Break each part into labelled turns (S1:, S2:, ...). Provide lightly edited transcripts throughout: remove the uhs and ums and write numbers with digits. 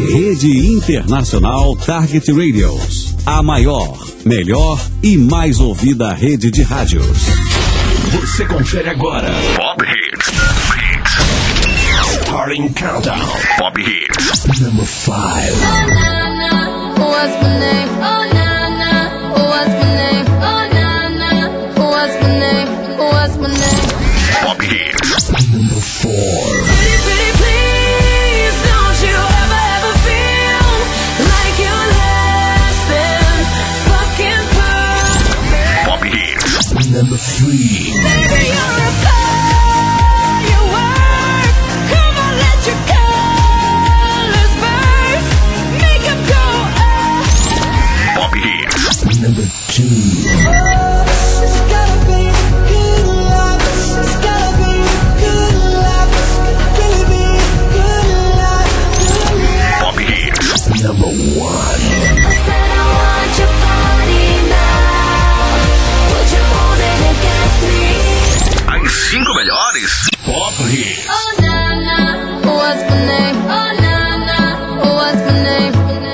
S1: Rede Internacional Target Radios. A maior, melhor e mais ouvida rede de rádios.
S2: Você confere agora Pop Hits. Starting Countdown. Pop Hits. Number 5.
S3: Oh, na, na. What's my name? Oh, na, na. What's my name? Oh, na, na. What's my name? What's my name?
S2: Pop Hits. Number 4.
S3: Pretty, pretty, please, don't you ever feel like you're less than fucking perfect.
S2: Pop Hits. Number 3.
S3: Baby, you're a firework. Come on, let your colors burst. Make 'em go up.
S2: Pop Hits. Number 2.
S3: It's gotta be good love. It's gotta be good love. It's really be good love.
S2: Pop Hits. Number 1.
S3: I said I want your body now. Would you hold it against me?
S2: As 5 melhores Pop Hits.
S3: Oh na na, what's my name? Oh na na, what's my name?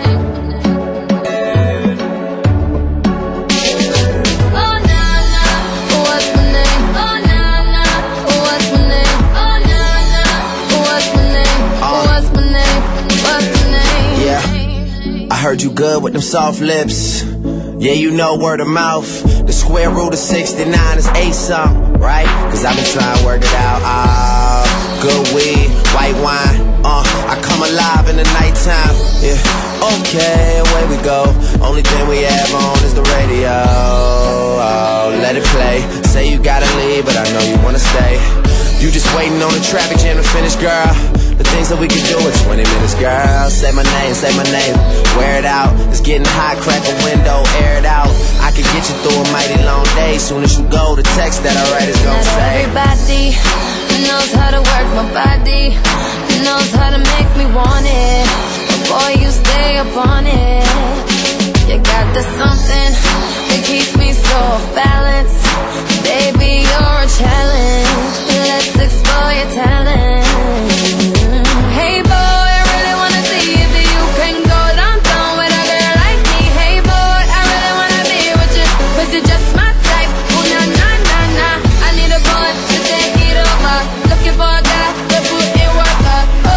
S3: Oh na na, what's my name? Oh na na, what's my name? Oh na na, what's my name? What's my name? What's my name?
S4: Yeah, I heard you good with them soft lips. Yeah, you know word of mouth. The square root of 69 is 8 something, right? Cause I've been trying to work it out. Good weed, white wine. I come alive in the nighttime. Yeah, okay, away we go. Only thing we have on is the radio. Oh, let it play. Say you gotta leave, but I know you wanna stay. You just waiting on the traffic jam to finish, girl. The things that we can do in 20 minutes, girl. Say my name, wear it out. It's getting hot, crack a window, air it out. I can get you through a mighty long day. Soon as you go, the text that I write is gonna
S3: Not
S4: say.
S3: everybody knows how to work my body, knows how to make me want it. But boy, you stay up on it. You got the something that keeps me so off balance. Baby, you're a challenge. Let's explore your talent. Hey boy, I really wanna see if you can go downtown with a girl like me. Hey boy, I really wanna be with you, 'cause you're just my type. Oh na na na na, I need a boy to take it over. Looking for a guy to put in work. Oh,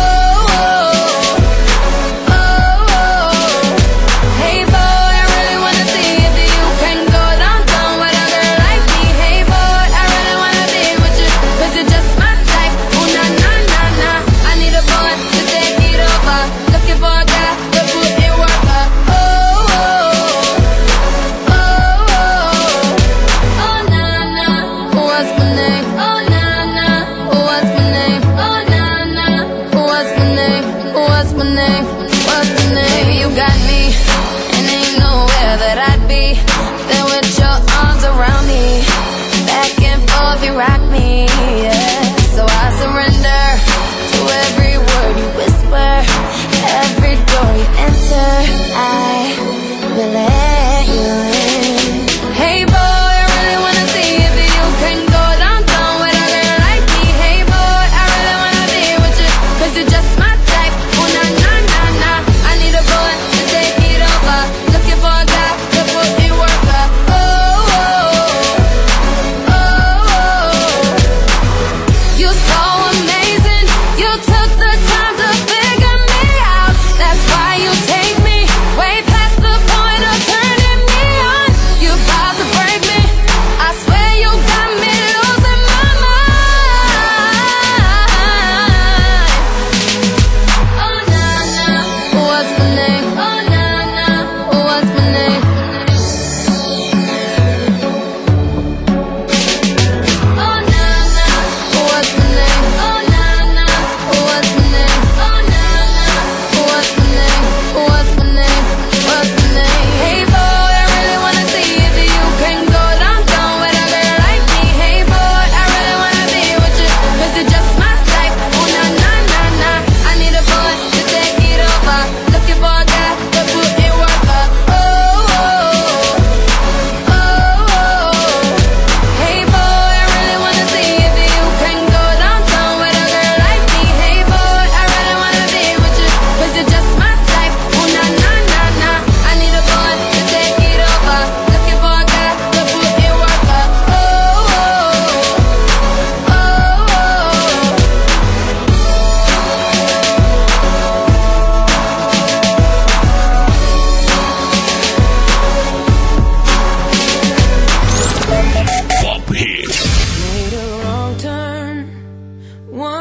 S3: oh, oh, oh. Hey boy, I really wanna see if you can go downtown with a girl like me. Hey boy, I really wanna be with you, 'cause you're just my type. Oh na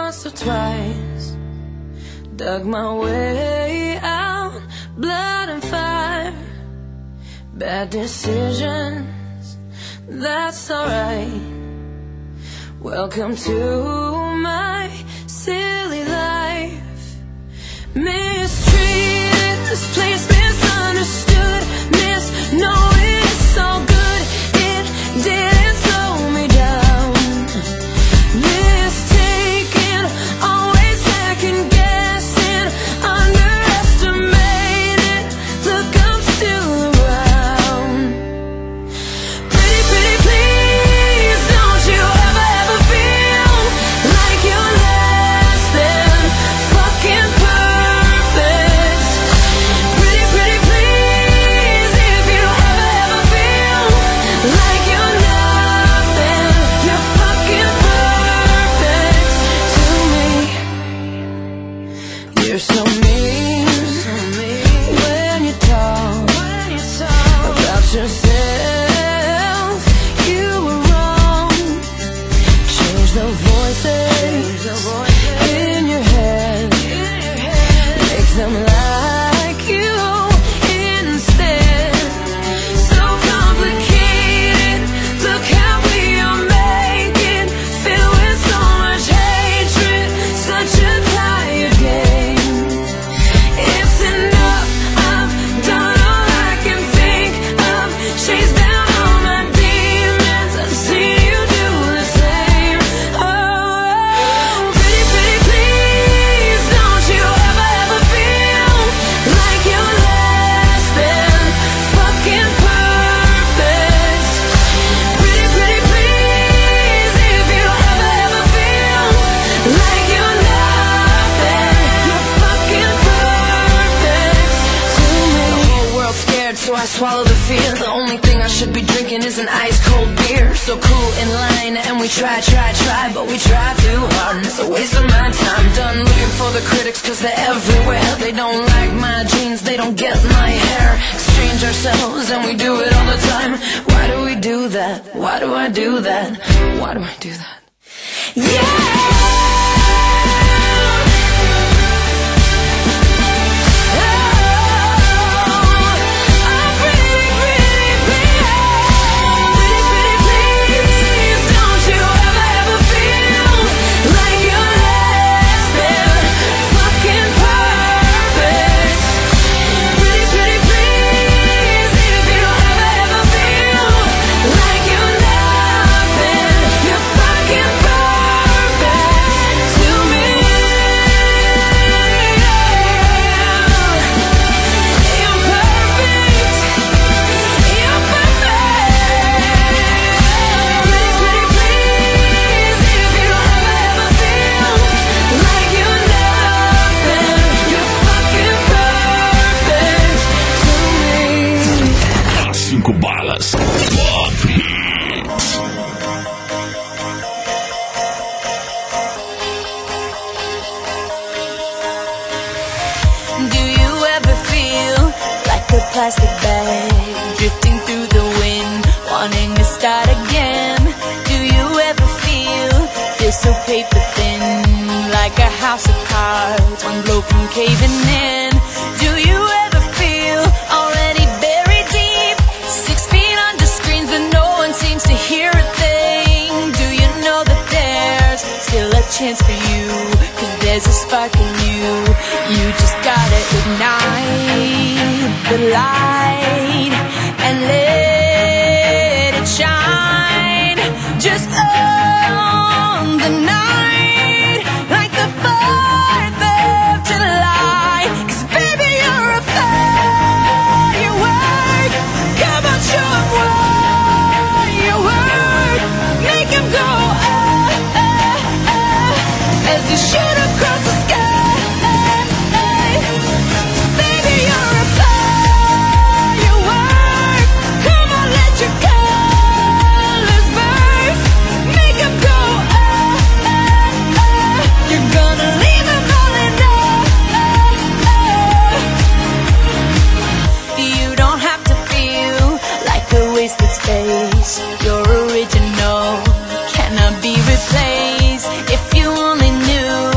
S3: once or twice, dug my way out, blood and fire, bad decisions, that's alright. Welcome to my silly life. Mistreated, this place misunderstood, knowing it's so good, it didn't slow me down. Mistaken, always second guessing, underestimated, look, I'm still around. Pretty, pretty, please, don't you ever feel like you're less than fucking perfect. Pretty, pretty, please, if you ever feel like you're nothing, you're fucking perfect to me. You're so mean when you talk about yourself. You were wrong. Change the voices in your head, make them like you instead. So complicated, look how we are making, filled with so much hatred, such a tired game. It's enough, I've done all I can think of, chased down all my demons, I've seen you do the same. Oh, pretty, pretty, please, don't you ever feel like you're less than fucking perfect. Pretty, pretty, please, if you ever feel like you're nothing, you're fucking perfect to me. The whole world's scared, so I swallow the fear. The only thing I should be drinking is an ice cold beer. So cool in line, and we try, but we try too hard, and it's a waste of my time. Done looking for the critics, cause they're everywhere. They don't like my jeans, they don't get my hair. Exchange ourselves, and we do it all the time. Why do we do that? Why do I do that? Why do I do that?
S2: Balas. Top Hits.
S3: Do you ever feel like a plastic bag drifting through the wind, wanting to start again? Do you ever feel so paper thin, like a house of cards, one blow from caving in? Do you ever feel already buried deep, 6 feet under screens but no one seems to hear a thing? Do you know that there's still a chance for you, 'cause there's a spark in you? You just gotta ignite the light and let it shine. Just own the night like the 4th of July. 'Cause baby, you're a firework. Come on, show 'em what you work. Make 'em go as you shoot across the sky. Baby, you're a firework. Come on, let your colors burst. Make 'em go You're gonna leave 'em all in You don't have to feel like a wasted space. You're original, cannot be replaced. If you only knew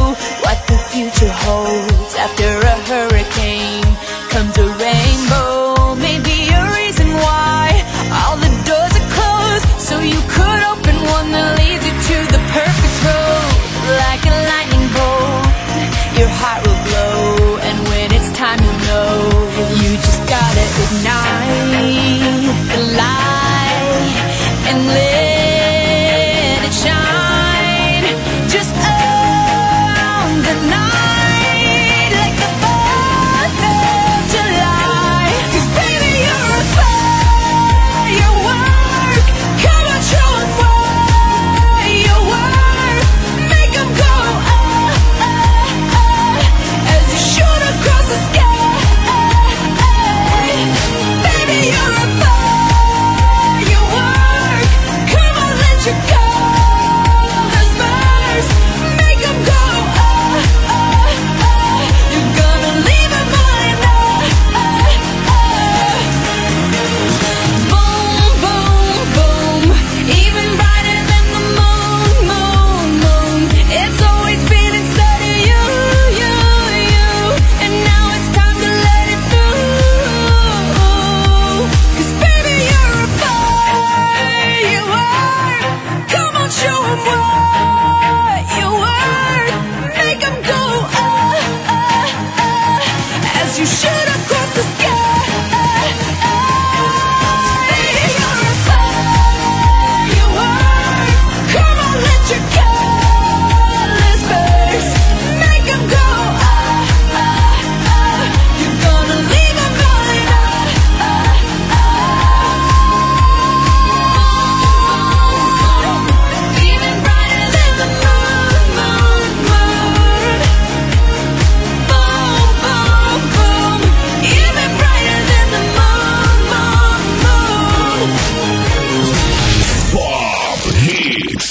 S5: to hold. After a hurricane comes a rainbow. Maybe a reason why all the doors are closed, so you could open one that leads you to the perfect road. Like a lightning bolt, your heart will glow, and when it's time you'll know. You just gotta ignite the light and let it shine. Just own the night like the 4th of July. 'Cause baby, you're a firework. Come on, show 'em what you worth. Make 'em go as you shoot across the sky. Baby, you're a firework. Come on, let your colors burst. Make 'em go you're gonna leave 'em on boom, boom, boom. Even brighter than the moon, moon, moon. It's always been inside of you, you, you. And now it's time to let it through. 'Cause baby, you're a firework. Come on, show 'em what you're worth. Make 'em go as you shoot across the sky. Baby, you're a firework. Come on, let your colors burst. Make 'em go you're gonna leave 'em on even brighter than the moon, moon, moon. Boom, boom, boom. Even brighter than the moon, moon, moon.
S2: Pop Hits.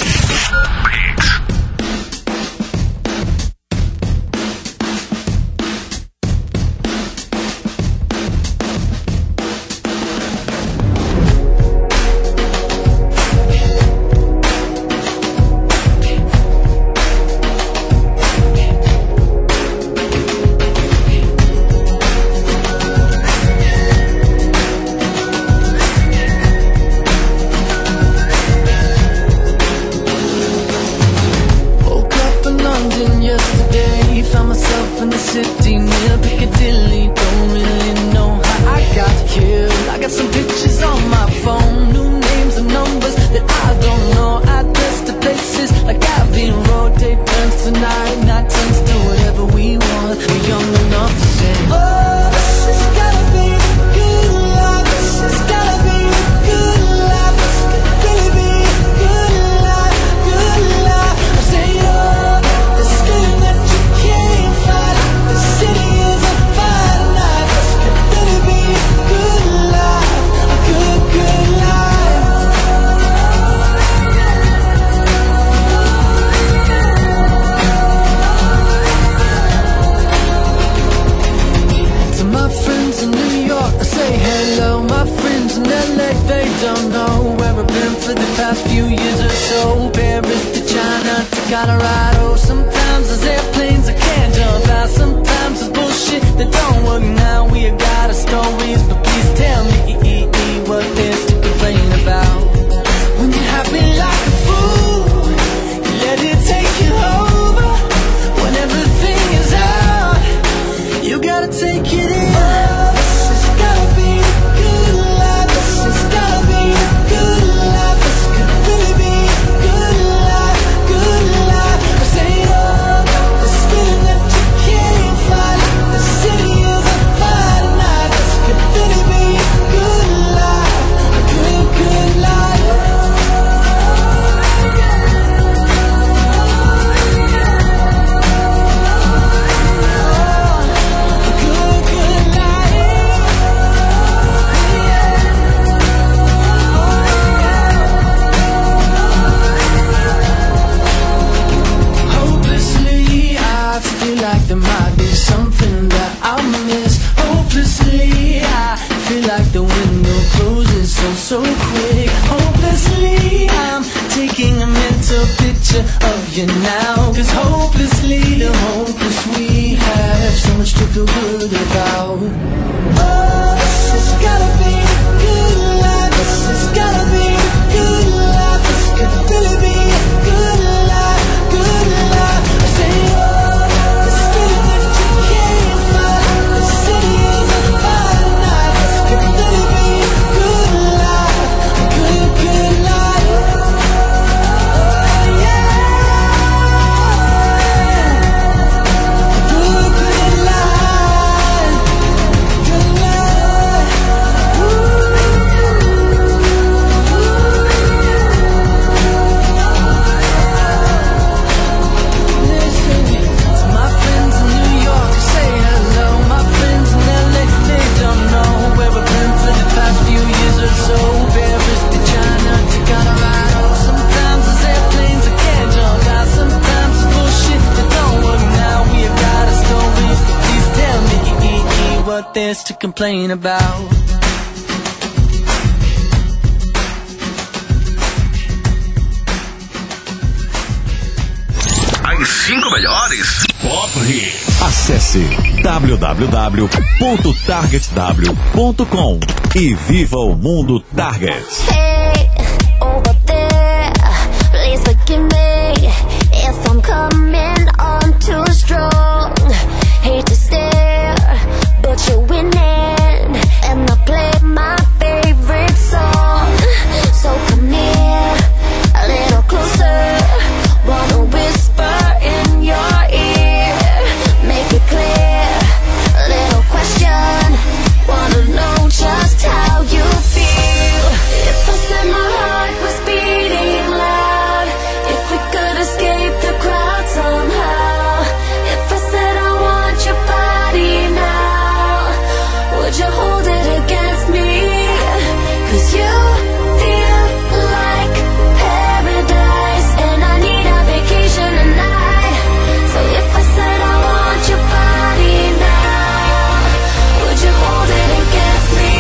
S6: Woke up in London yesterday, found myself in the city near Piccadilly. Don't really know how I got here. I got some pictures on my phone, new names and numbers that I don't know. Address to places like Abbey Road. Day turns to night turns to whatever we want. We're young enough to say, oh, this has gotta be the good life. This has gotta be the good life. This could really be the good life, good life. I say, oh, this feeling that you can't fight. The city is a fire night. This could really be a good life, a good, good life. To my friends in New York, I say hello. My friends in LA, they don't know where I've been for the past few years or so. Paris to China to Colorado. Sometimes there's airplanes I can't jump out. Sometimes there's bullshit that don't work now. We got our stories, but please tell me what there's to complain about. When you're happy like a fool, you let it take you over. When everything is out, you gotta take it in. This has gotta be the good life. This has gotta be the good life. This could really be the good life, good life. I say, oh, this feeling that you can't fight. The city is a fire night. This could really be the good life, a good, good life. A good, good life. Hopelessly, I feel like there might be something that I miss. Hopelessly, I feel like the window closes so quick. Hopelessly, I'm taking a mental picture of you now. 'Cause hopelessly, the hopeless we feel good about. Oh, this has gotta be a good life. This has gotta be a good life. This could really be a good life, good life. I say, oh, the feeling that you can't find. The city is a fine night. This could really be a good life, a good, good life. Oh, yeah. Good, good life, good life. Listen to my friends in New York, say hello. My friends in LA, they don't know where I've been for the past few years or so. Paris to China to Colorado. Sometimes there's airplanes I can't jump out. Sometimes it's bullshit that don't work. Now we got a story. Please tell me what there's to complain about.
S2: As 5 melhores Pop Hits.
S1: Acesse www.targetw.com e viva o mundo Target.
S3: Hey, over there, please forgive me if I'm coming on too strong. Hate to stare, but you're winning, and I play my favorite song. So come here, a little closer, wanna whisper in your ear, make it clear, a little question, wanna know just how you feel. If I said my heart was beating loud, if we could escape the crowd somehow, if I said I want your body now, would you hold it against me? 'Cause you feel like paradise, and I need a vacation tonight. So if I said I want your body now, would you hold it against me?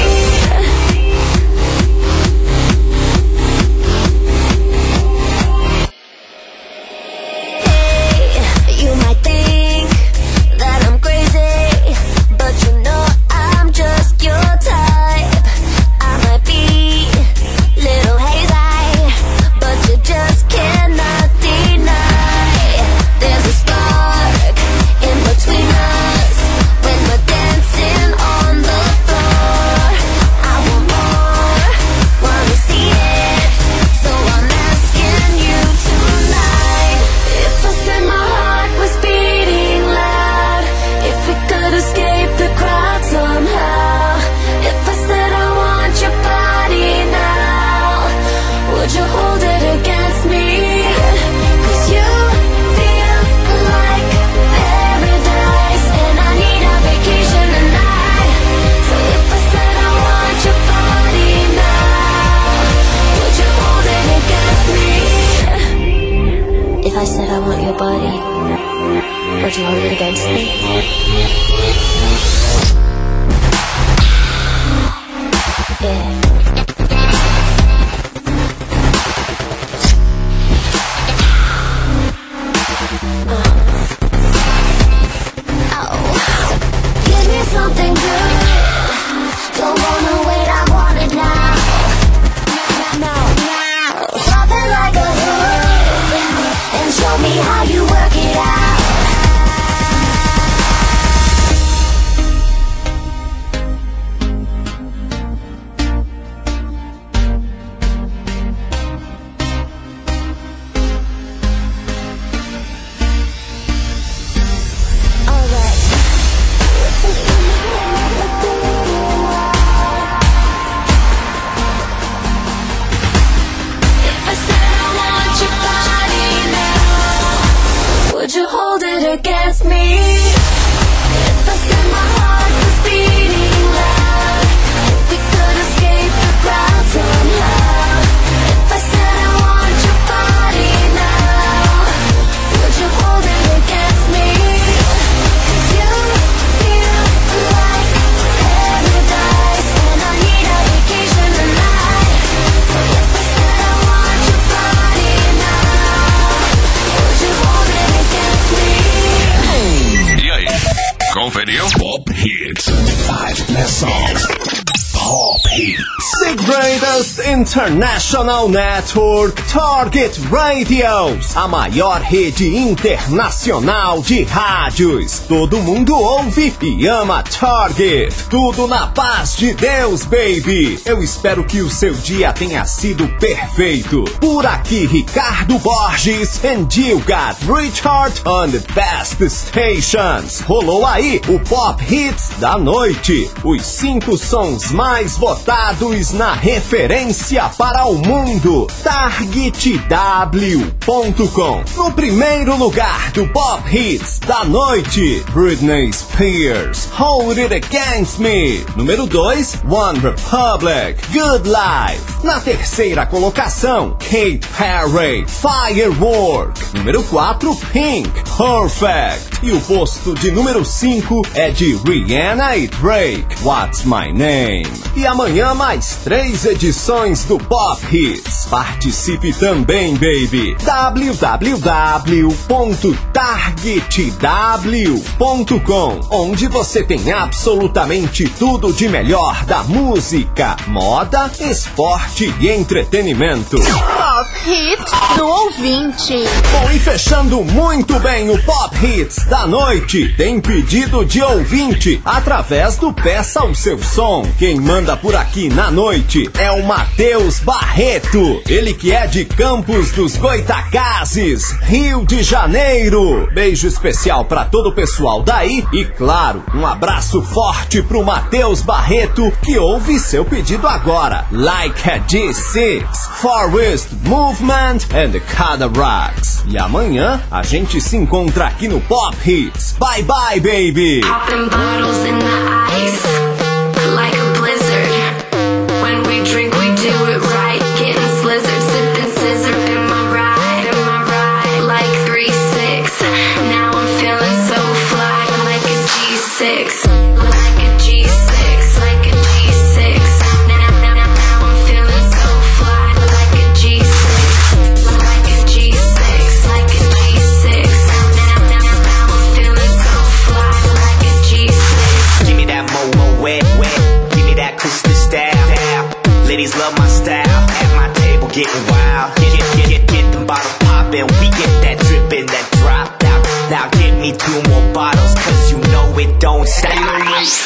S3: Hey, you might think that I'm crazy, but you know I'm just your type. I might be little hazy, but you just cannot deny there's a spark in between us when we're dancing on the floor. I want more, wanna see it, so I'm asking you tonight. If I said my heart was beating loud, if we could escape the crowd somehow, if I said I want your body now, would you hold it against me? 'Cause you feel like paradise, and I need a vacation tonight. So if I said I want your body now, would you hold it against me? If I said I want your body, would you hold it against me? Yeah. Give me something good. Don't wanna wait, I want it now. Now. Drop it like a hood and show me how you work it out. Alright.
S7: greatest international network, Target Radios, a maior rede internacional de rádios. Todo mundo ouve e ama Target. Tudo na paz de Deus, baby. Eu espero que o seu dia tenha sido perfeito. Por aqui, Ricardo Borges, and you got Richard on the best stations. Rolou aí o Pop Hits da noite. Os 5 sons mais votados na referência para o mundo. TargetW.com. No primeiro lugar do Pop Hits da noite, Britney Spears, Hold It Against Me. Número 2, One Republic, Good Life. Na terceira colocação, Katy Perry, Firework. Número 4, Pink, Perfect. E o posto de número 5 é de Rihanna e Drake, What's My Name. E amanhã mais 3 edições do Pop Hits. Participe também, baby. www.targetw.com, onde você tem absolutamente tudo de melhor da música, moda, esporte e entretenimento.
S8: Pop Hits do ouvinte.
S7: Bom, e fechando muito bem o Pop Hits da noite, tem pedido de ouvinte através do Peça o Seu Som. Quem manda por aqui na noite é o Matheus Barreto, ele que é de Campos dos Goitacazes, Rio de Janeiro. Beijo especial pra todo o pessoal daí e, claro, um abraço forte pro Matheus Barreto, que ouve seu pedido agora. Like a G6, Forest Movement and the Cataracts. E amanhã a gente se encontra aqui no Pop Hits. Bye bye, baby.
S3: Popping bottles in the ice, like a blizzard. When we drink, we do it right. Getting slizzard, sipping scissor. Am I right, like 3-6. Now I'm feeling so fly, like a G6. Like a G6, like a G6. Now I'm feeling so fly, like a G6. Like a G6, like a G6. Now I'm feeling so fly, like a G6.
S9: Give me that mo wet, give me that coaster style. Ladies love my style, at my table getting wild. Get them bottles poppin', we get that drippin', that drop. Now give me 2 more bottles, cause you know it don't stop. Hell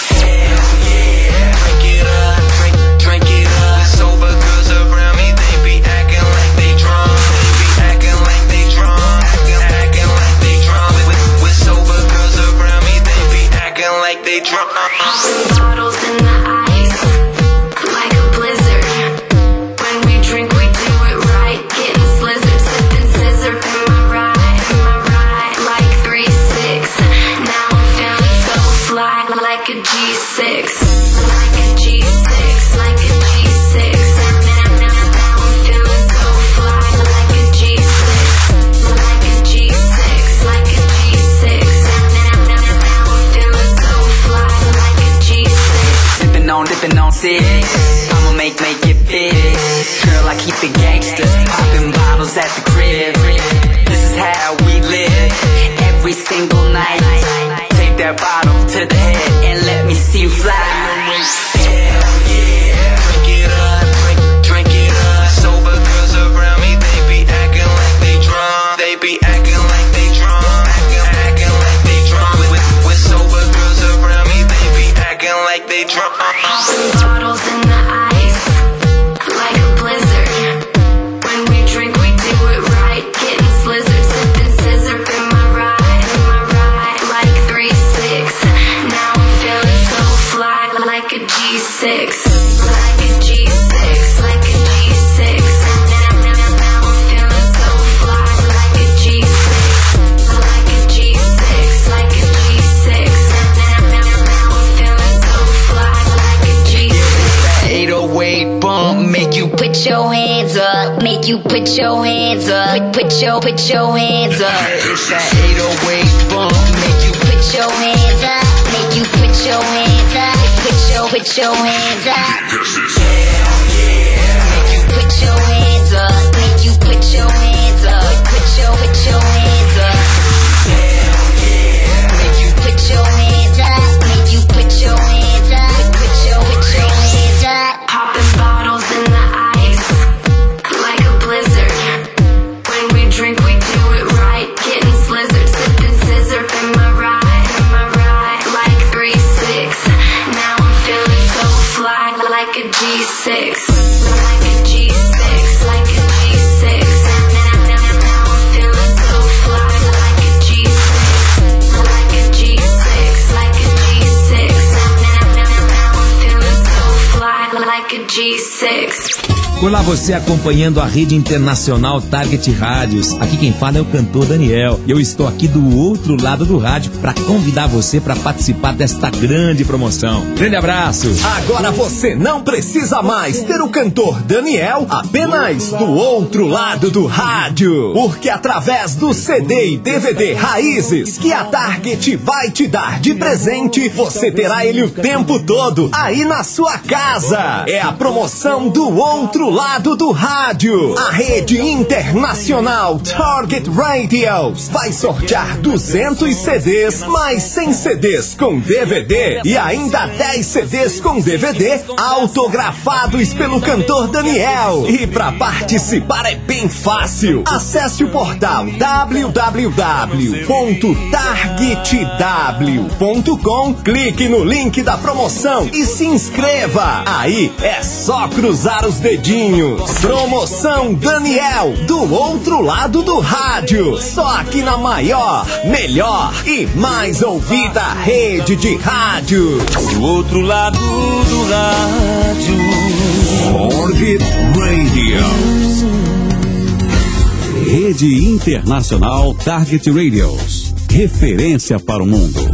S9: yeah, drink it up, drink it up. Sober girls around me, they be acting like they drunk. They be acting like they drunk, acting like they drunk. With sober girls around me, they be acting like they drunk.
S3: Bottles in the ice, like a blizzard. When we drink, we do it right. Getting slizzard, sipping scissor. Am I right, like 3-6. Now I'm feeling so fly, like a G6. Like a G6, like a G6. Now I'm feeling so fly, like a G6. Like a G6, like a G6. Now I'm feeling so fly, like a G6.
S9: Dipping on 6. I'ma make it big. Girl, I keep it gangster. Popping bottles at the crib. This is how we live. Every single night. Take that bottle to the head and let me see you fly. Hell yeah, drink it up, drink it up. Sober girls around me, they be acting like they drunk. They be acting like they drunk, acting like they drunk. With sober girls around me, they be acting like they drunk.
S3: Bottles in the ice, like a blizzard. When we drink, we do it right. Getting slizzard, sipping scissor. Am I right, like 3-6. Now I'm feeling so fly, like a G6. Like a G6, like a G6. Now I'm feeling so fly, like a G6. Like a G6, like a G6. Now I'm feeling so fly, like a G6.
S9: 808 bump, make you
S8: Put your hands up, make you put your hands up. Put your hands up.
S9: It's that 808 bump, make you
S8: Put your hands up, make you put your hands up. Put your hands up.
S9: hell yeah.
S8: Make you put your hands up, make you put your hands up. Put your hands up.
S9: Hell yeah.
S8: Make you put your hands up, make you put your hands up. Put your hands up.
S3: Popping bottles in the
S10: Olá, você acompanhando a rede internacional Target Rádios. Aqui quem fala é o cantor Daniel. E eu estou aqui do outro lado do rádio para convidar você para participar desta grande promoção. Grande abraço.
S7: Agora você não precisa mais ter o cantor Daniel apenas do outro lado do rádio. Porque através do CD e DVD Raízes que a Target vai te dar de presente, você terá ele o tempo todo aí na sua casa. É a promoção do outro lado do rádio. A rede internacional Target Radios vai sortear 200 CDs, mais 100 CDs com DVD e ainda 10 CDs com DVD autografados pelo cantor Daniel. E para participar é bem fácil. Acesse o portal www.targetw.com, clique no link da promoção e se inscreva. Aí é só cruzar os dedinhos. Promoção Daniel, do outro lado do rádio. Só aqui na maior, melhor e mais ouvida rede de rádio.
S11: Do outro lado do rádio.
S1: Target Radios. Rede Internacional Target Radios. Referência para o mundo.